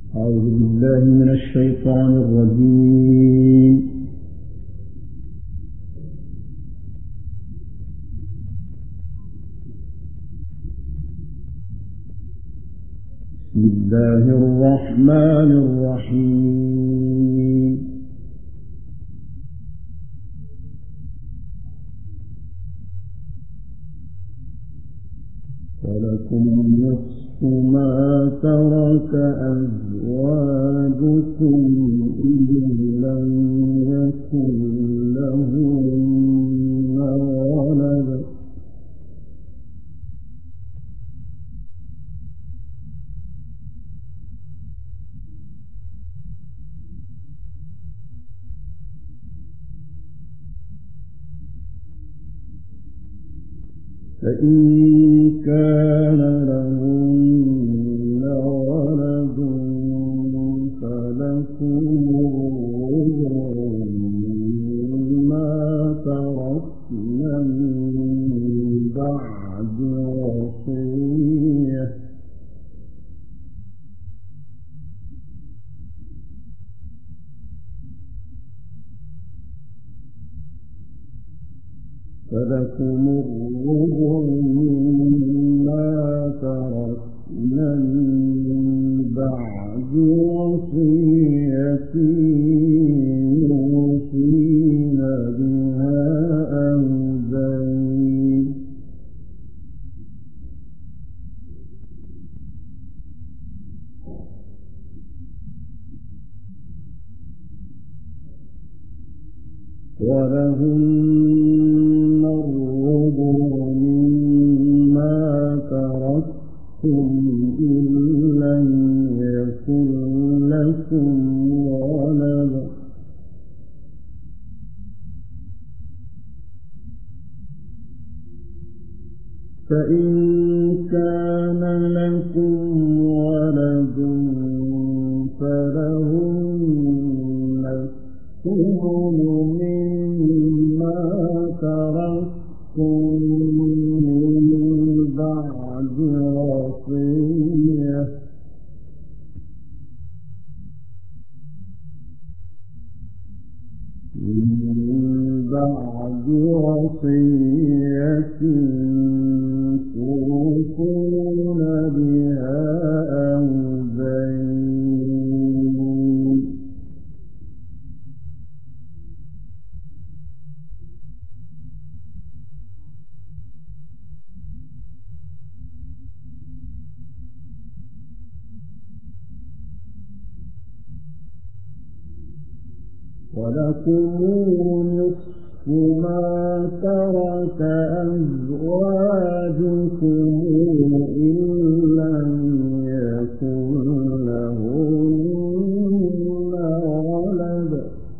أعوذ بالله من الشيطان الرجيم. بسم الله الرحمن الرحيم. ولكم نصف ما ترك أزواجكم إن لم يكن لهن ولد فإن كان لهن ولد فلكم مما تركن من بعد وصية فلكم الربع مما تركن من بعد وصية يوصين بها أو دين ولهن الربع مما تركتم إن لم يكن لكم ولد فإن كان لكم ولد فلهن الثمن مما تركتم من بعد وصية توصون بها أو دين ولكم نصف ما ترك أزواجكم إن لم يكن لهن ولد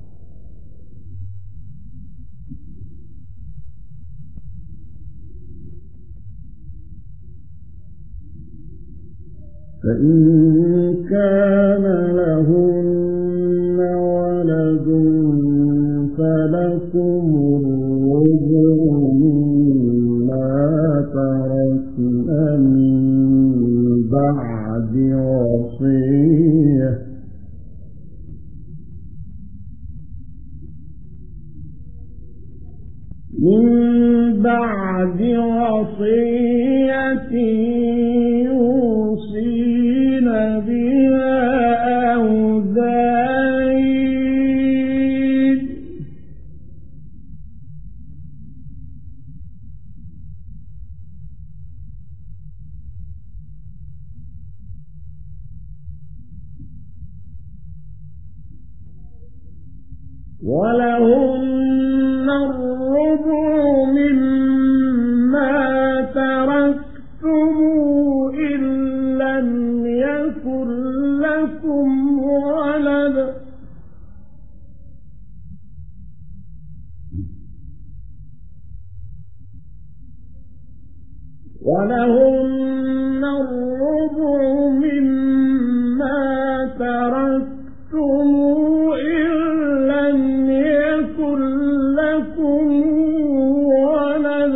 فإن كان لهن ولد فلكم الربع مما تركن من بعد وصية يوصين بها أو دين ولهن الربع مما تركتم إن لم يكن لكم ولد ولهن الربع مما تركتم إن لم يكن لكم ولد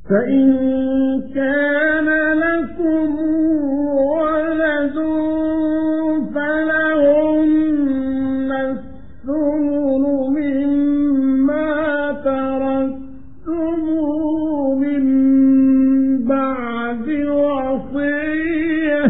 فإن كان لكم ولد فلهن الثمن مما تركتم من بعد وصية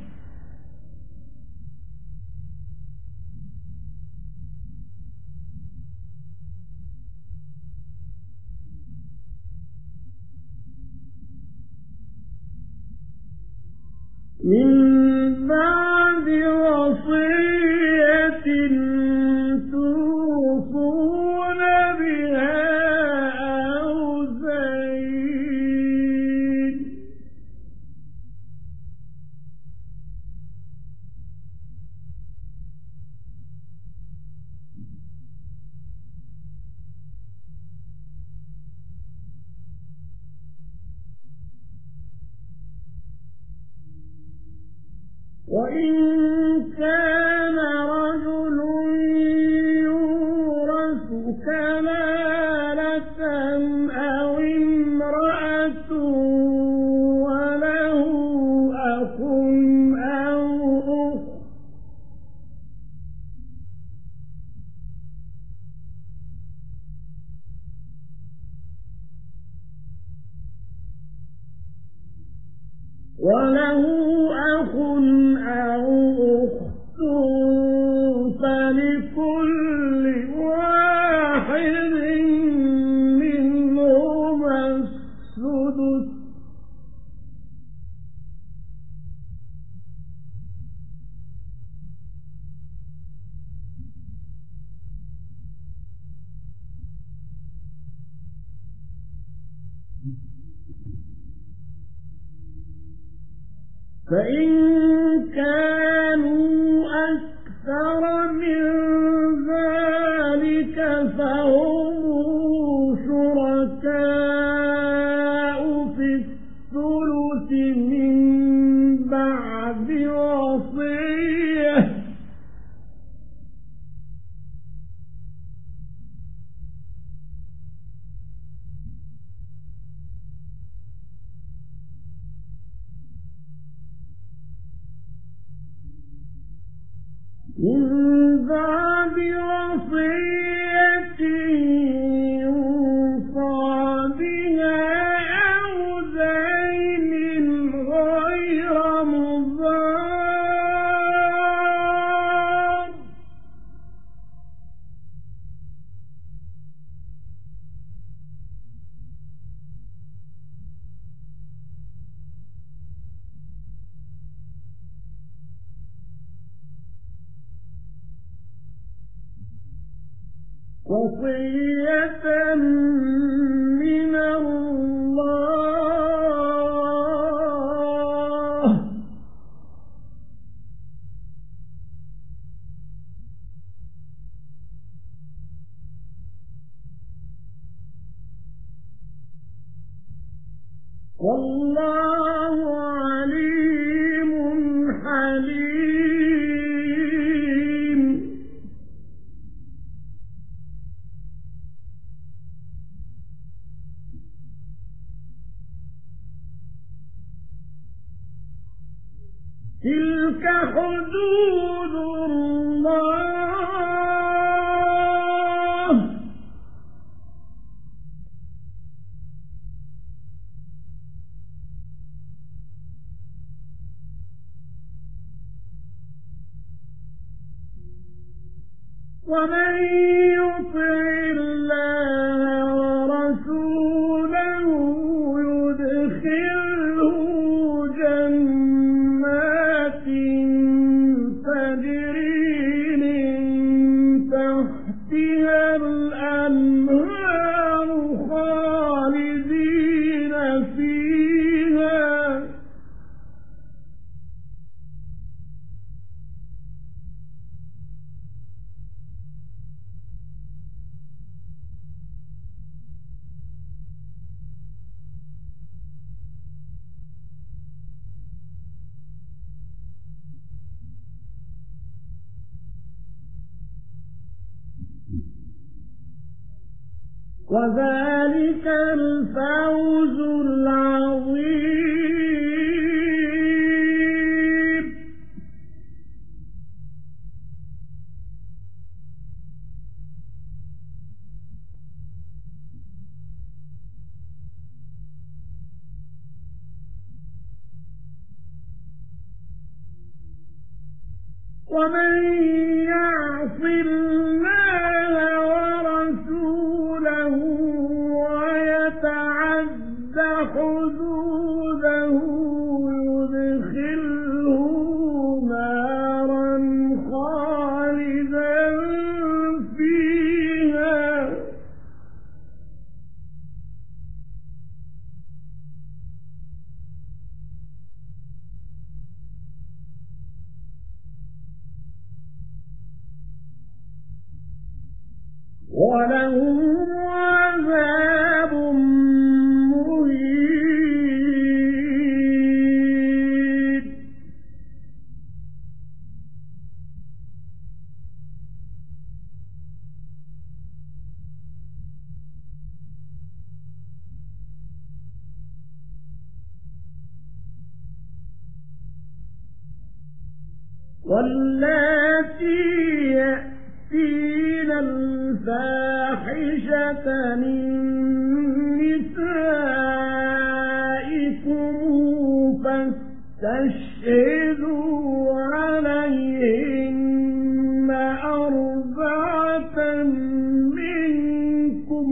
توصون بها أو دين وإن كان رجل يورث كلالة أو امرأة وله أخ أو أخت فلكل واحد منهما السدس فإن كانوا أكثر من ذلك فهم شركاء في الثلث من بعد وصية يوصى بها أو دين غير مضار وصية من الله والله عليم حليم تلك حدود الله ومن يطع الله ورسوله يدخله جنات تجري من تحتها الأنهار خالدين فيها وذلك الفوز العظيم. ومن يعص الله ورسوله ويتعد حدوده يدخله نارا خالدا فيها وله عذاب مهين. واللاتي يأتين الفاحشة من نسائكم فاستشهدوا عليهن أربعة منكم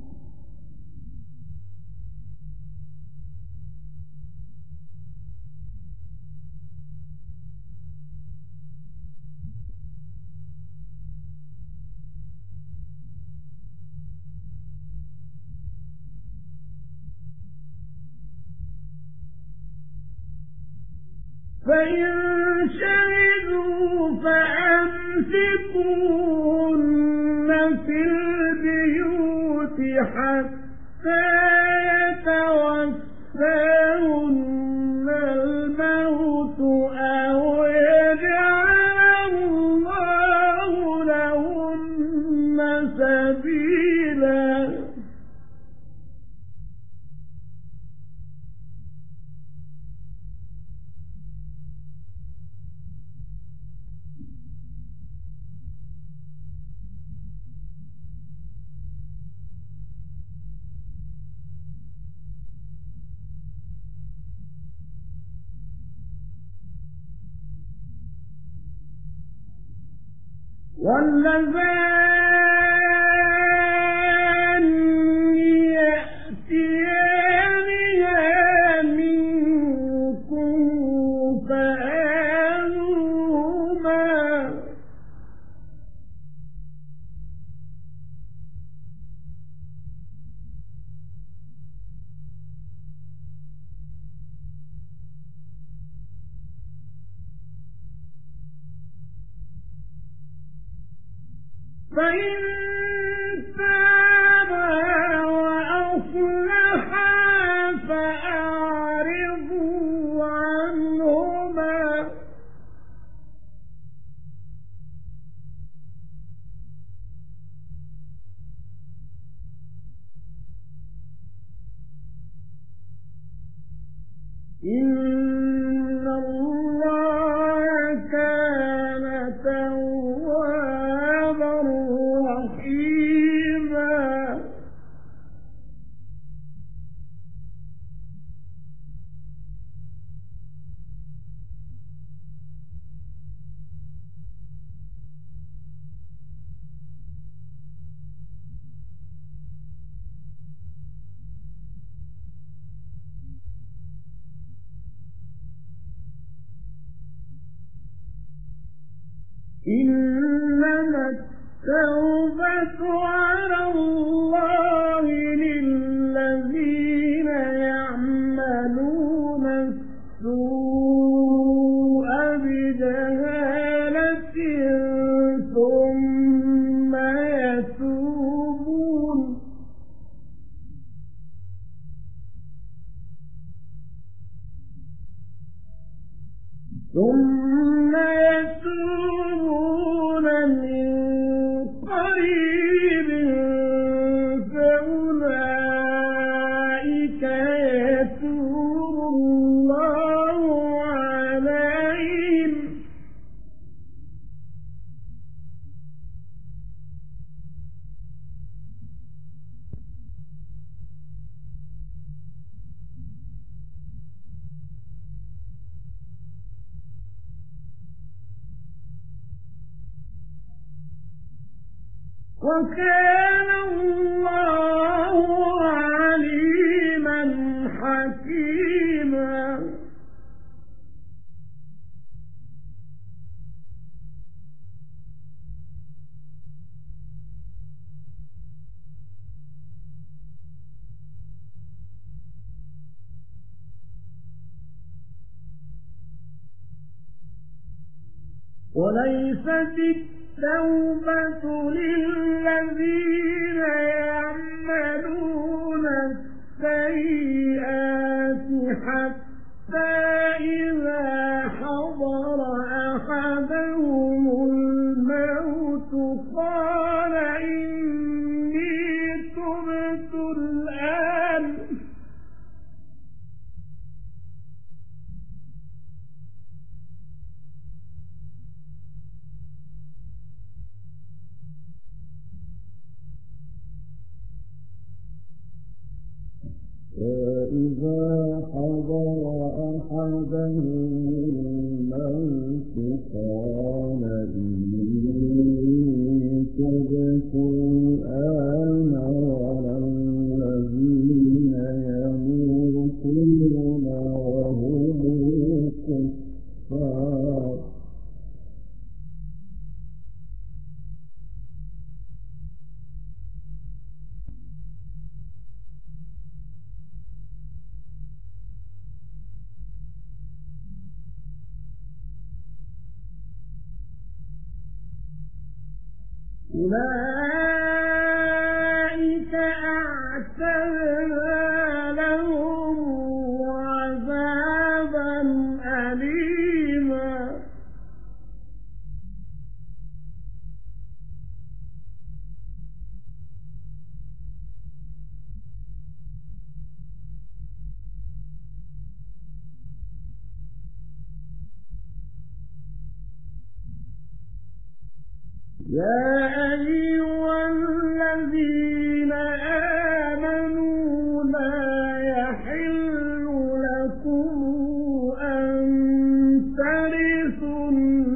فإن شهدوا فأمسكوهن في البيوت حتى يتوفاهن الموت أو يجعل الله لهن سبيلا. واللذان يأتيانها منكم فآذوهما فإن تابا وأصلحا فأعرضوا عنهما إن الله كان توابا رحيما. إنما التوبة على الله للذين يعملون السوء بجهالة ثم يتوبون من قريب وكان الله عليما حكيما. وليست التوبة للذين يعملون السيئات حتى إذا حضر أحدهم الموت قال إني تبت الآن فإذا حضر أحدهم الموت قال إني تبت الآن ولا الذين يموتون وهم كفار. أولئك أعتدنا لهم عذابا أليما. يا أيها الذين آمنوا لا يحل لكم أن ترثوا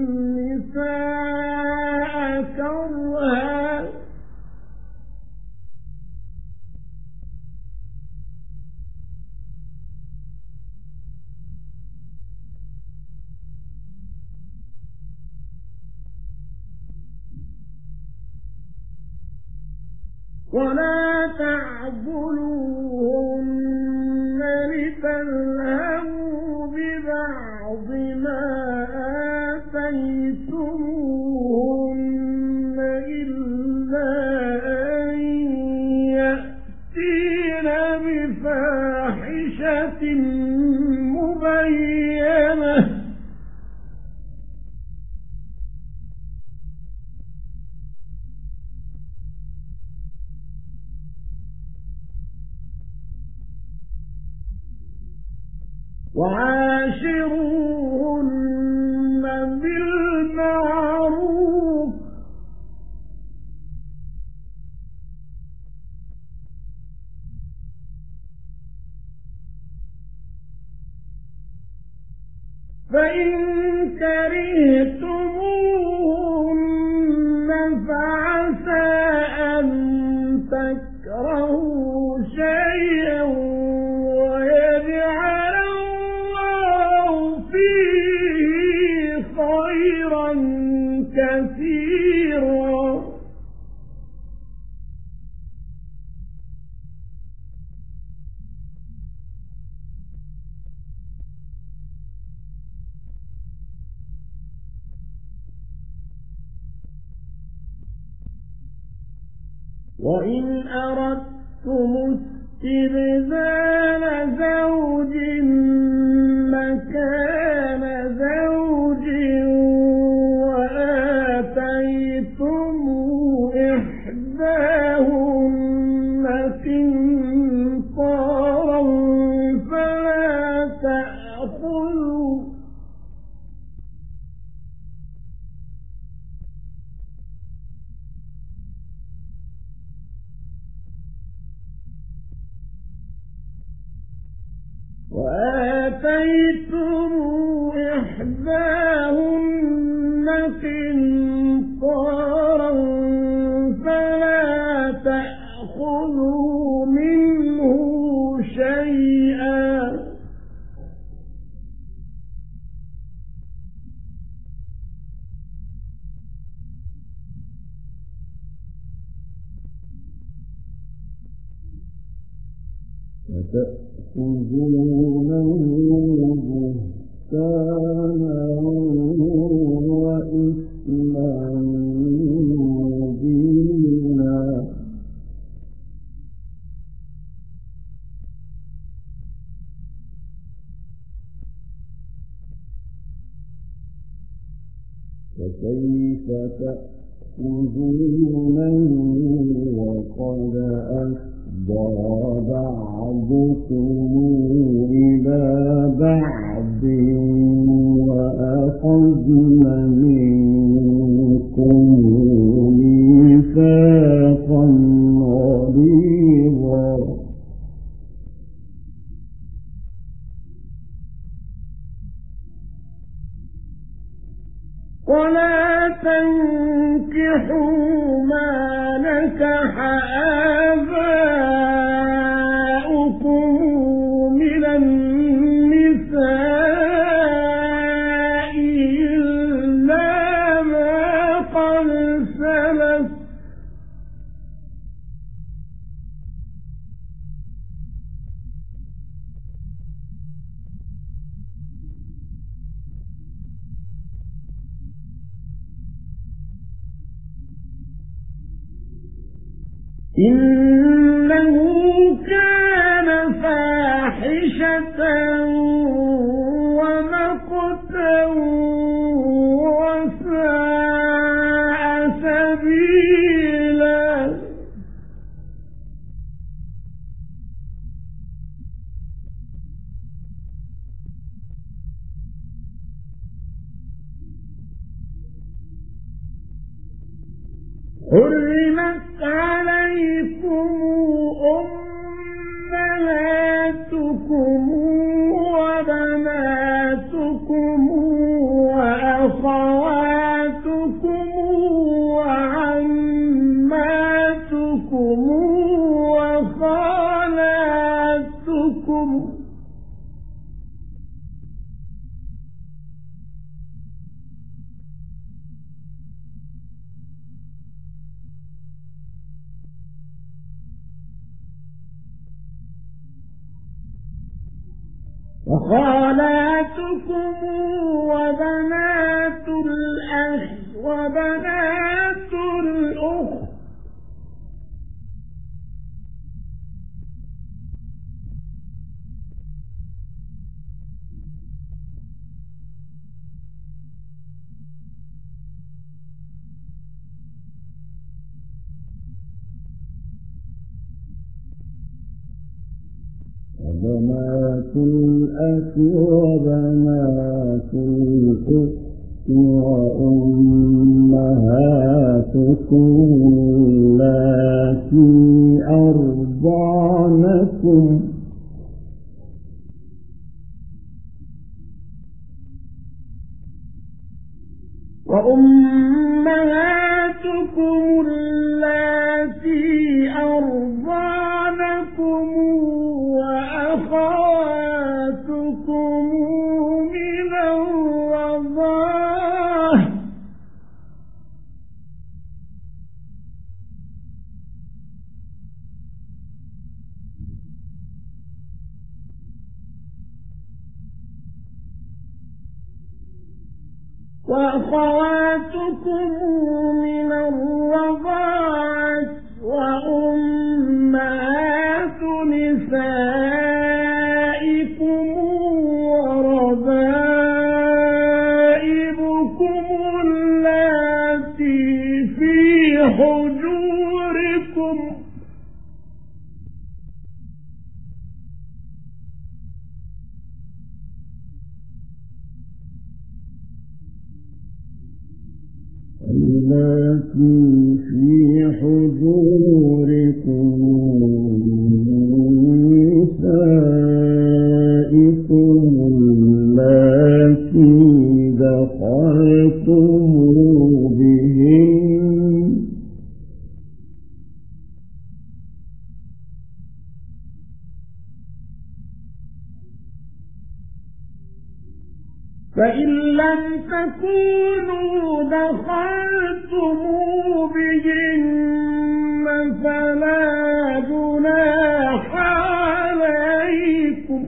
النساء كرها ولا تعضلوهن لتذهبوا ببعض ما آتيتموهن إلا أن يأتين بفاحشة مبينة وعاشروهن بالمعروف فإن كرهتموهن فعسى أن تكرهوا شيئا ويجعل الله فيه خيرا كثيرا. وإن أردتم استبدال زوج مكان زوج وآتيتم إحداهن قنطارا فلا تأخذوا وآتيتم إحداهن قنطارا فلا منه شيئا فتأخذونه بهتانا وإثما مبينا فكيف تأخذونه وقد أفضى بعضكم إلى بعض وأخذن منكم ميثاقا غليظا ولا تنكحوا ما نكح آباؤكم من النساء إلا ما قد سلف إنه كان فاحشة ومقتا وساء سبيلا حرمت عليكم أمهاتكم وبناتكم وأخواتكم وعماتكم وخالاتكم وخالاتكم وبنات الأخ وبنات الأخت وبنات الأخ وبنات الأخت وأمهاتكم اللاتي أرضعنكم وأمهاتكم اللاتي أرضعنكم وأخواتكم من الرضاعة وأخواتكم من الرضاعة وأمهات نسائكم وربائبكم اللاتي في حجوركم التي في حجوركم نسائكم اللاتي دخلتم بهن فإن لم تكونوا دخلتم بهن فلا جناح عليكم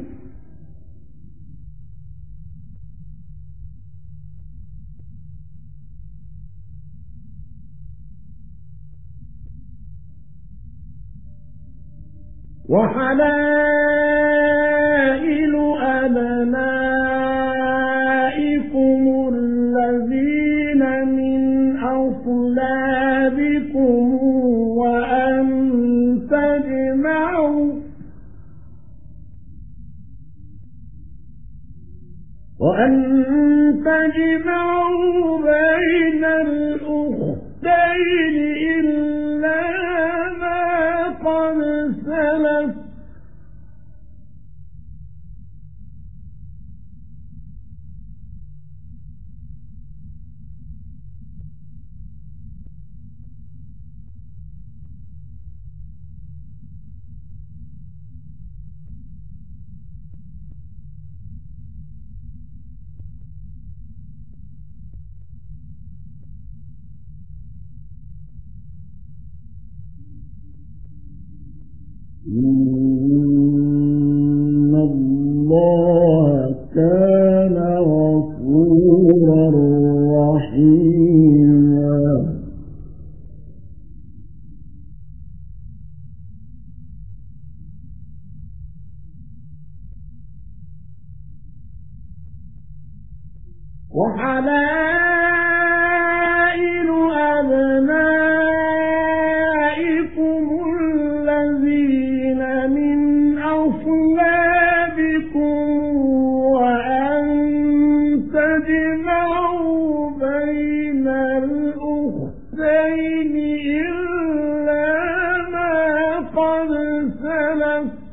وحلائل أبنائكم الذين من أصلابكم وأن تجمعوا بين الأختين إلا ما قد سلف إن الله كان غفورا رحيما وحلائل أبنائكم الذين من أصلابكم وأن تجمعوا بين الأختين إلا ما قد سلف